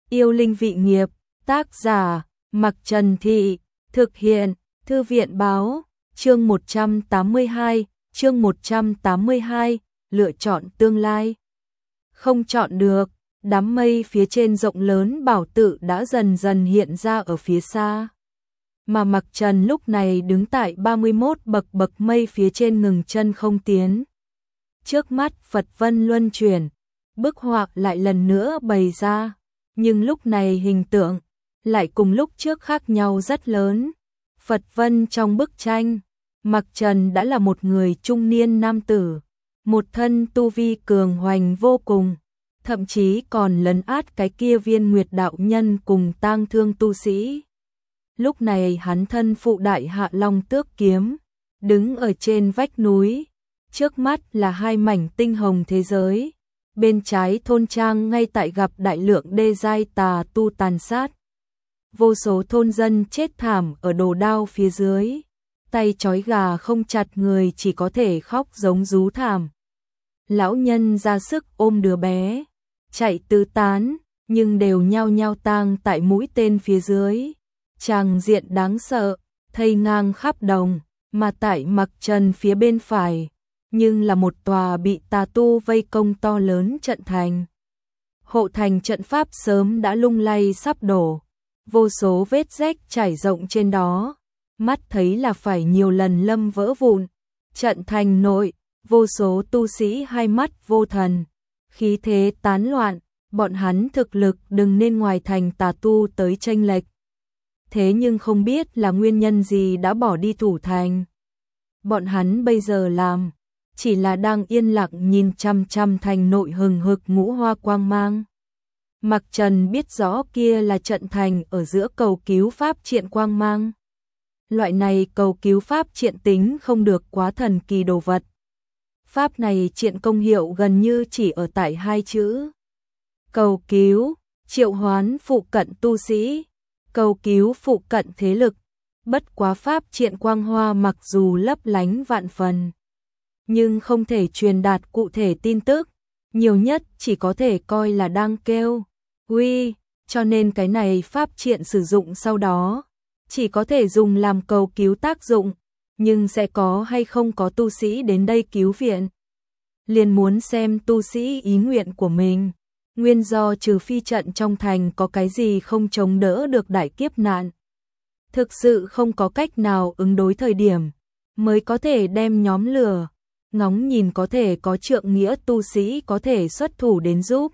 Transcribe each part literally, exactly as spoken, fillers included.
Yêu linh vị nghiệp, tác giả, Mặc Trần Thị, thực hiện, Thư viện báo, chương một trăm tám mươi hai, chương một trăm tám mươi hai, lựa chọn tương lai. Không chọn được, đám mây phía trên rộng lớn bảo tự đã dần dần hiện ra ở phía xa. Mà Mặc Trần lúc này đứng tại ba mươi mốt bậc bậc mây phía trên ngừng chân không tiến. Trước mắt Phật vân luân chuyển, bức họa lại lần nữa bày ra, nhưng lúc này hình tượng lại cùng lúc trước khác nhau rất lớn. Phật vân trong bức tranh, Mặc Trần đã là một người trung niên nam tử, một thân tu vi cường hoành vô cùng, thậm chí còn lấn át cái kia viên nguyệt đạo nhân cùng tang thương tu sĩ. Lúc này hắn thân phụ đại hạ long tước kiếm, đứng ở trên vách núi, trước mắt là hai mảnh tinh hồng thế giới, bên trái thôn trang ngay tại gặp đại lượng đê giai tà tu tàn sát. Vô số thôn dân chết thảm ở đồ đao phía dưới, tay trói gà không chặt người chỉ có thể khóc giống rú thảm. Lão nhân ra sức ôm đứa bé, chạy tứ tán, nhưng đều nhao nhao tang tại mũi tên phía dưới. Tràng diện đáng sợ, thây ngang khắp đồng, mà tại Mặc Trần phía bên phải, nhưng là một tòa bị tà tu vây công to lớn trận thành. Hộ thành trận pháp sớm đã lung lay sắp đổ, vô số vết rách trải rộng trên đó, mắt thấy là phải nhiều lần lâm vỡ vụn. Trận thành nội, vô số tu sĩ hai mắt vô thần, khí thế tán loạn, bọn hắn thực lực đừng nên ngoài thành tà tu tới chênh lệch. Thế nhưng không biết là nguyên nhân gì đã bỏ đi thủ thành. Bọn hắn bây giờ làm, chỉ là đang yên lặng nhìn chăm chăm thành nội hừng hực ngũ hoa quang mang. Mặc Trần biết rõ kia là trận thành ở giữa cầu cứu pháp triện quang mang. Loại này cầu cứu pháp triện tính không được quá thần kỳ đồ vật. Pháp này triện công hiệu gần như chỉ ở tại hai chữ. Cầu cứu, triệu hoán phụ cận tu sĩ, cầu cứu phụ cận thế lực. Bất quá pháp triện quang hoa mặc dù lấp lánh vạn phần, nhưng không thể truyền đạt cụ thể tin tức, nhiều nhất chỉ có thể coi là đang kêu uy, cho nên cái này pháp triện sử dụng sau đó chỉ có thể dùng làm cầu cứu tác dụng, nhưng sẽ có hay không có tu sĩ đến đây cứu viện, liền muốn xem tu sĩ ý nguyện của mình. Nguyên do trừ phi trận trong thành có cái gì không chống đỡ được đại kiếp nạn, thực sự không có cách nào ứng đối thời điểm, mới có thể đem nhóm lửa, ngóng nhìn có thể có trượng nghĩa tu sĩ có thể xuất thủ đến giúp.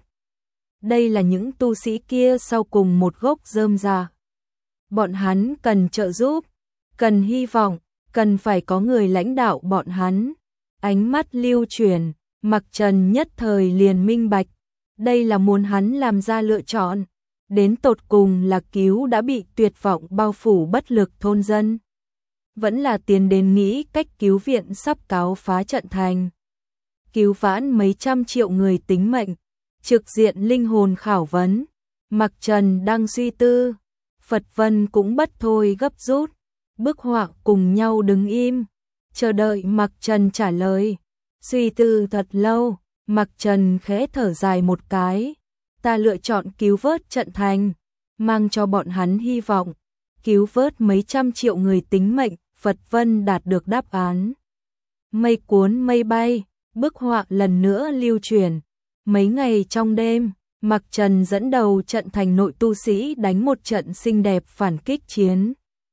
Đây là những tu sĩ kia sau cùng một gốc rơm rạ. Bọn hắn cần trợ giúp, cần hy vọng, cần phải có người lãnh đạo bọn hắn. Ánh mắt lưu chuyển, Mặc Trần nhất thời liền minh bạch, đây là muốn hắn làm ra lựa chọn. Đến tột cùng là cứu đã bị tuyệt vọng bao phủ bất lực thôn dân, vẫn là tiến đến nghĩ cách cứu viện sắp cáo phá trận thành, cứu vãn mấy trăm triệu người tính mệnh, trực diện linh hồn khảo vấn. Mặc Trần đang suy tư, Phật vân cũng bất thôi gấp rút, bức họa cùng nhau đứng im, chờ đợi Mặc Trần trả lời. Suy tư thật lâu, Mặc Trần khẽ thở dài một cái. Ta lựa chọn cứu vớt trận thành, mang cho bọn hắn hy vọng, cứu vớt mấy trăm triệu người tính mệnh. Phật vân đạt được đáp án. Mây cuốn mây bay, bức họa lần nữa lưu truyền. Mấy ngày trong đêm, Mặc Trần dẫn đầu trận thành nội tu sĩ đánh một trận xinh đẹp phản kích chiến.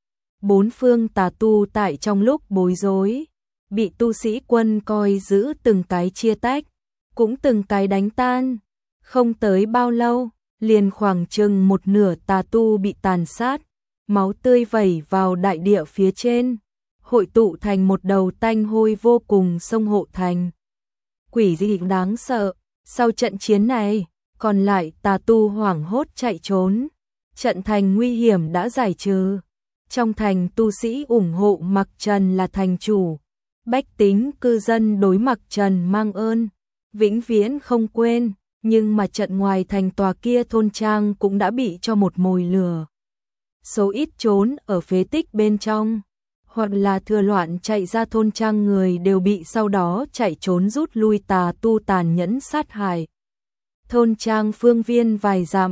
Bốn phương tà tu tại trong lúc bối rối, bị tu sĩ quân coi giữ từng cái chia tách, cũng từng cái đánh tan. Không tới bao lâu, liền khoảng chừng một nửa tà tu bị tàn sát, máu tươi vẩy vào đại địa phía trên, hội tụ thành một đầu tanh hôi vô cùng sông hộ thành. Quỷ dị đáng sợ, sau trận chiến này, còn lại tà tu hoảng hốt chạy trốn, trận thành nguy hiểm đã giải trừ. Trong thành tu sĩ ủng hộ Mặc Trần là thành chủ, bách tính cư dân đối Mặc Trần mang ơn, vĩnh viễn không quên. Nhưng mà trận ngoài thành tòa kia thôn trang cũng đã bị cho một mồi lửa. Số ít trốn ở phế tích bên trong, hoặc là thừa loạn chạy ra thôn trang người đều bị sau đó chạy trốn rút lui tà tu tàn nhẫn sát hại. Thôn trang phương viên vài dặm,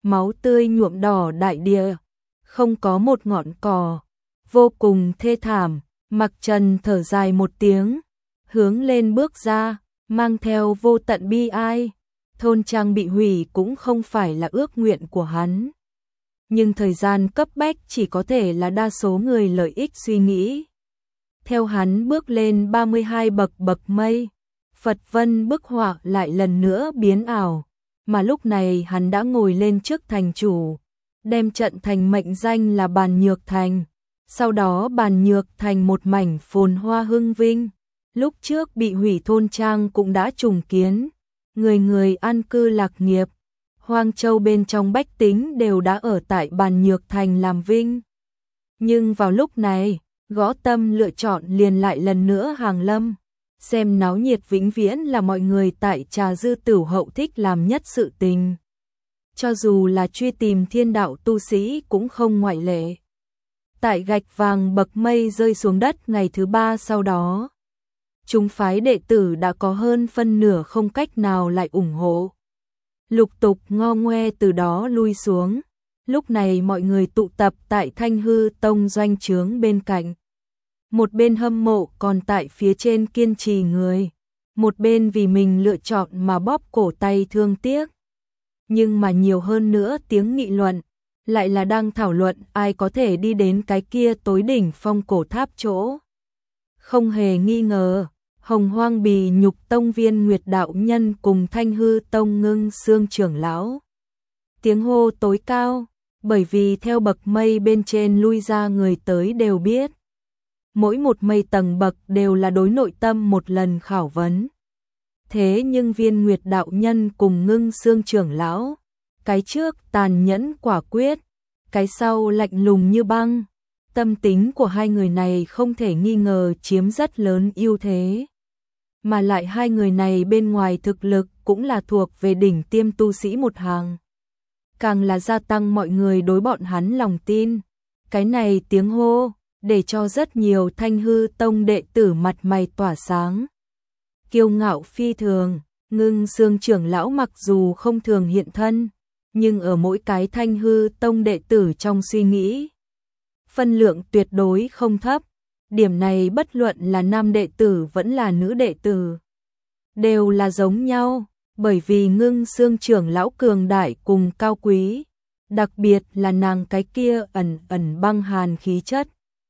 máu tươi nhuộm đỏ đại địa, không có một ngọn cỏ, vô cùng thê thảm. Mặc Trần thở dài một tiếng, hướng lên bước ra, mang theo vô tận bi ai. Thôn trang bị hủy cũng không phải là ước nguyện của hắn, nhưng thời gian cấp bách chỉ có thể là đa số người lợi ích suy nghĩ. Theo hắn bước lên ba mươi hai bậc bậc mây, Phật Vân bức họa lại lần nữa biến ảo, mà lúc này hắn đã ngồi lên trước thành chủ, đem trận thành mệnh danh là Bàn Nhược Thành. Sau đó Bàn Nhược Thành một mảnh phồn hoa hưng vinh, lúc trước bị hủy thôn trang cũng đã trùng kiến, người người an cư lạc nghiệp. Hoang Châu bên trong bách tính đều đã ở tại Bàn Nhược Thành làm vinh. Nhưng vào lúc này, Gõ Tâm lựa chọn liền lại lần nữa hàng lâm. Xem náo nhiệt vĩnh viễn là mọi người tại Trà Dư Tửu Hậu thích làm nhất sự tình. Cho dù là truy tìm thiên đạo tu sĩ cũng không ngoại lệ. Tại gạch vàng bậc mây rơi xuống đất ngày thứ ba sau đó, chúng phái đệ tử đã có hơn phân nửa không cách nào lại ủng hộ. Lục tục ngo ngoe từ đó lui xuống. Lúc này mọi người tụ tập tại Thanh Hư Tông doanh trướng bên cạnh. Một bên hâm mộ còn tại phía trên kiên trì người, một bên vì mình lựa chọn mà bóp cổ tay thương tiếc. Nhưng mà nhiều hơn nữa tiếng nghị luận, lại là đang thảo luận ai có thể đi đến cái kia tối đỉnh phong cổ tháp chỗ. Không hề nghi ngờ, Hồng Hoang Bì Nhục Tông viên Nguyệt Đạo Nhân cùng Thanh Hư Tông Ngưng Xương trưởng lão. Tiếng hô tối cao, bởi vì theo bậc mây bên trên lui ra người tới đều biết. Mỗi một mây tầng bậc đều là đối nội tâm một lần khảo vấn. Thế nhưng viên Nguyệt Đạo Nhân cùng Ngưng Xương trưởng lão, cái trước tàn nhẫn quả quyết, cái sau lạnh lùng như băng. Tâm tính của hai người này không thể nghi ngờ chiếm rất lớn ưu thế. Mà lại hai người này bên ngoài thực lực cũng là thuộc về đỉnh tiêm tu sĩ một hàng. Càng là gia tăng mọi người đối bọn hắn lòng tin. Cái này tiếng hô, để cho rất nhiều Thanh Hư Tông đệ tử mặt mày tỏa sáng. Kiêu ngạo phi thường, Ngưng Xương trưởng lão mặc dù không thường hiện thân, nhưng ở mỗi cái Thanh Hư Tông đệ tử trong suy nghĩ, phân lượng tuyệt đối không thấp. Điểm này bất luận là nam đệ tử vẫn là nữ đệ tử, đều là giống nhau, bởi vì Ngưng Xương trưởng lão cường đại cùng cao quý, đặc biệt là nàng cái kia ẩn ẩn băng hàn khí chất,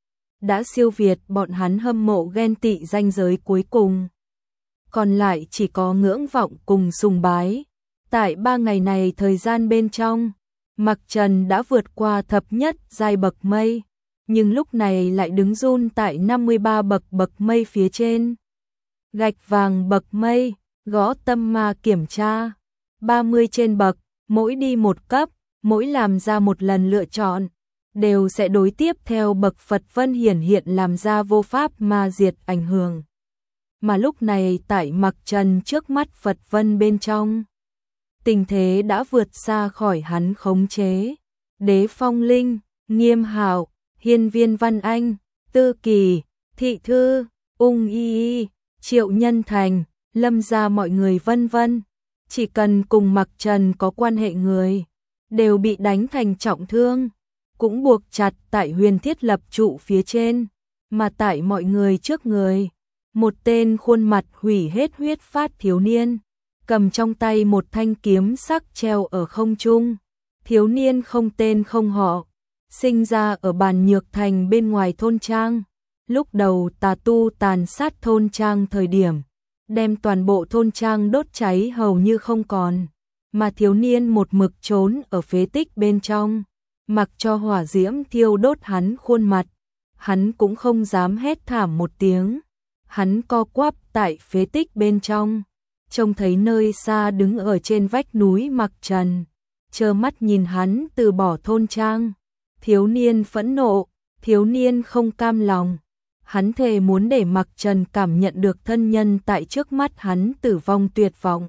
đã siêu việt bọn hắn hâm mộ ghen tị ranh giới cuối cùng. Còn lại chỉ có ngưỡng vọng cùng sùng bái. Tại ba ngày này thời gian bên trong, Mặc Trần đã vượt qua thập nhất giai bậc mây, nhưng lúc này lại đứng run tại năm mươi ba bậc bậc mây phía trên. Gạch vàng bậc mây, Gõ Tâm ma kiểm tra, ba mươi trên bậc, mỗi đi một cấp, mỗi làm ra một lần lựa chọn, đều sẽ đối tiếp theo bậc Phật Vân hiển hiện làm ra vô pháp ma diệt ảnh hưởng. Mà lúc này tại Mặc Trần trước mắt Phật Vân bên trong, tình thế đã vượt xa khỏi hắn khống chế. Đế Phong Linh, Nghiêm Hạo, Hiên Viên Văn Anh, Tư Kỳ, Thị Thư, Ung Y Y, Triệu Nhân Thành, Lâm gia mọi người vân vân, chỉ cần cùng Mặc Trần có quan hệ người, đều bị đánh thành trọng thương, cũng buộc chặt tại Huyền Thiết Lập trụ phía trên, mà tại mọi người trước người, một tên khuôn mặt hủy hết huyết phát thiếu niên, cầm trong tay một thanh kiếm sắc treo ở không trung. Thiếu niên không tên không họ, sinh ra ở Bàn Nhược Thành bên ngoài thôn trang. Lúc đầu tà tu tàn sát thôn trang thời điểm, đem toàn bộ thôn trang đốt cháy hầu như không còn, mà thiếu niên một mực trốn ở phế tích bên trong, mặc cho hỏa diễm thiêu đốt hắn khuôn mặt, hắn cũng không dám hét thảm một tiếng. Hắn co quắp tại phế tích bên trong, trông thấy nơi xa đứng ở trên vách núi Mặc Trần, trơ mắt nhìn hắn từ bỏ thôn trang. Thiếu niên phẫn nộ, thiếu niên không cam lòng, hắn thề muốn để Mặc Trần cảm nhận được thân nhân tại trước mắt hắn tử vong tuyệt vọng.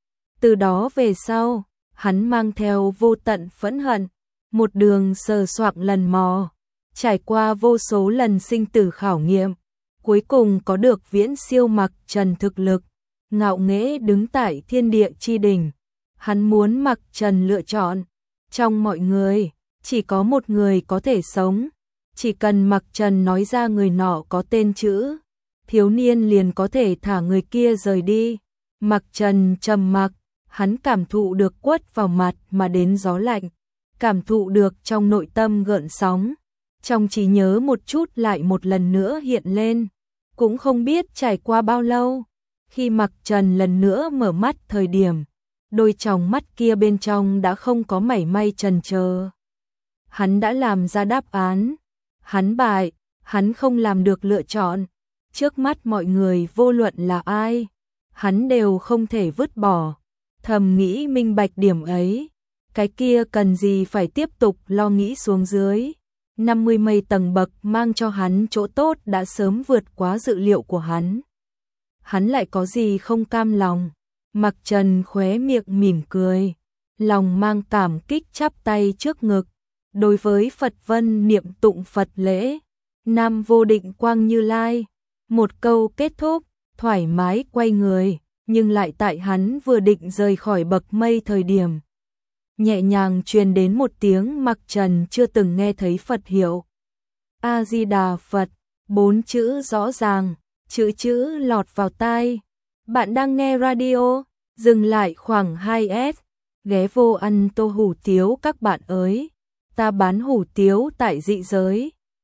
Từ đó về sau, hắn mang theo vô tận phẫn hận, một đường sờ soạng lần mò, trải qua vô số lần sinh tử khảo nghiệm, cuối cùng có được viễn siêu Mặc Trần thực lực, ngạo nghễ đứng tại thiên địa chi đỉnh. Hắn muốn Mặc Trần lựa chọn, Trong mọi người, chỉ có một người có thể sống. Chỉ cần Mặc Trần nói ra người nọ có tên chữ thiếu niên liền có thể thả người kia rời đi. Mặc Trần trầm mặc, hắn cảm thụ được quất vào mặt mà đến gió lạnh, cảm thụ được trong nội tâm gợn sóng, trong trí nhớ một chút lại một lần nữa hiện lên, cũng không biết trải qua bao lâu. Khi Mặc Trần lần nữa mở mắt thời điểm, đôi tròng mắt kia bên trong đã không có mảy may chần chờ. Hắn đã làm ra đáp án, hắn bại, hắn không làm được lựa chọn. Trước mắt mọi người vô luận là ai, hắn đều không thể vứt bỏ. Thầm nghĩ minh bạch điểm ấy, cái kia cần gì phải tiếp tục lo nghĩ xuống dưới. năm mươi mây tầng bậc mang cho hắn chỗ tốt đã sớm vượt quá dự liệu của hắn. Hắn lại có gì không cam lòng. Mặc Trần khóe miệng mỉm cười, lòng mang cảm kích chắp tay trước ngực. Đối với Phật Vân niệm tụng Phật lễ, Nam Vô Định Quang Như Lai. Một câu kết thúc, thoải mái quay người, nhưng lại tại hắn vừa định rời khỏi bậc mây thời điểm. Nhẹ nhàng truyền đến một tiếng Mặc Trần chưa từng nghe thấy Phật hiệu. A-di-đà Phật, bốn chữ rõ ràng, chữ chữ lọt vào tai. Bạn đang nghe radio, dừng lại khoảng hai s, ghé vô ăn tô hủ tiếu các bạn ơi. Ta bán hủ tiếu tại dị giới.